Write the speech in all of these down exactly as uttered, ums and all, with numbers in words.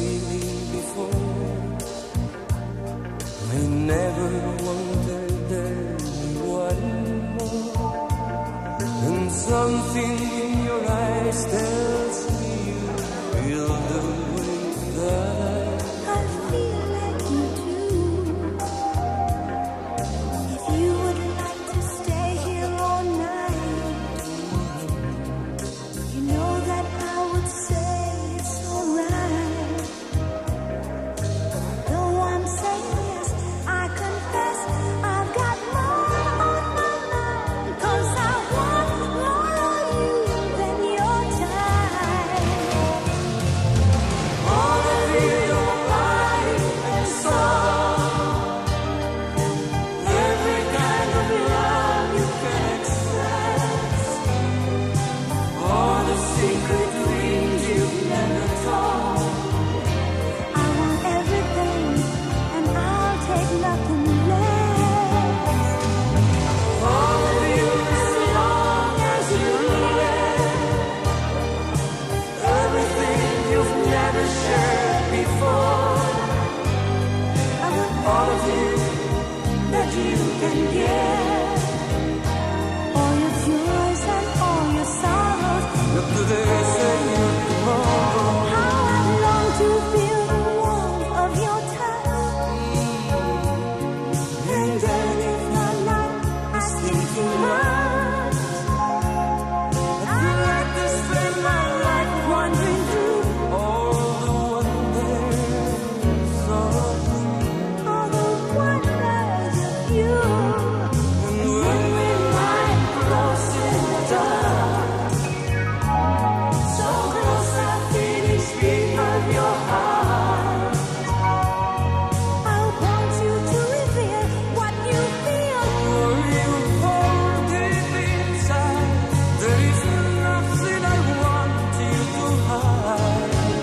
feeling before. I never wanted anyone more, and something in your eyes tells me you feel the way that I feel like you do. If you would like to stay here all night, you know that I would say it's alright. Though I'm saying yes, I confess I've got more on my mind, 'cause I want more of you than your time. all of you, your body and soul, every kind of love you can access, all the secret dreams you've never told. I want everything, and I'll take nothing less. All of you, as long as you live, everything you've never shared before. I want All of you that you can give. all your joys and all your sorrows. Look to this and your tomorrow. How I long to feel the warmth of your touch. And then if my life is still too much, I'd like to spend my life wandering through all the wonders of you. all the wonders of you. And when we lie close in the dark, so close I feel each beat of your heart. I want you to reveal what you feel. For you hold deep inside, there is nothing I want you to hide.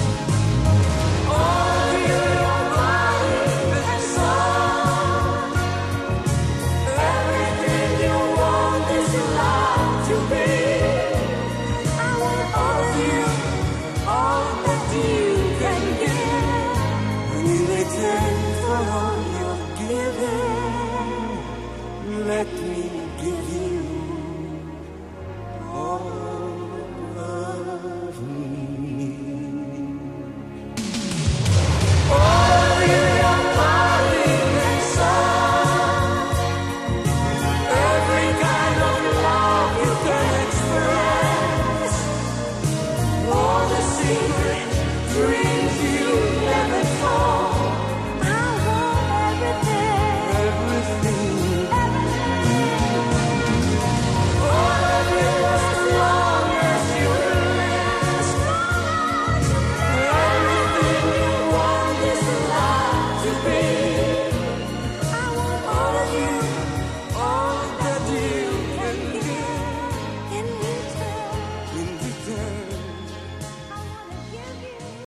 All of you, your body and soul, everything you want is love to be. I want All of you, all that you can give, and in return for all you're giving, let me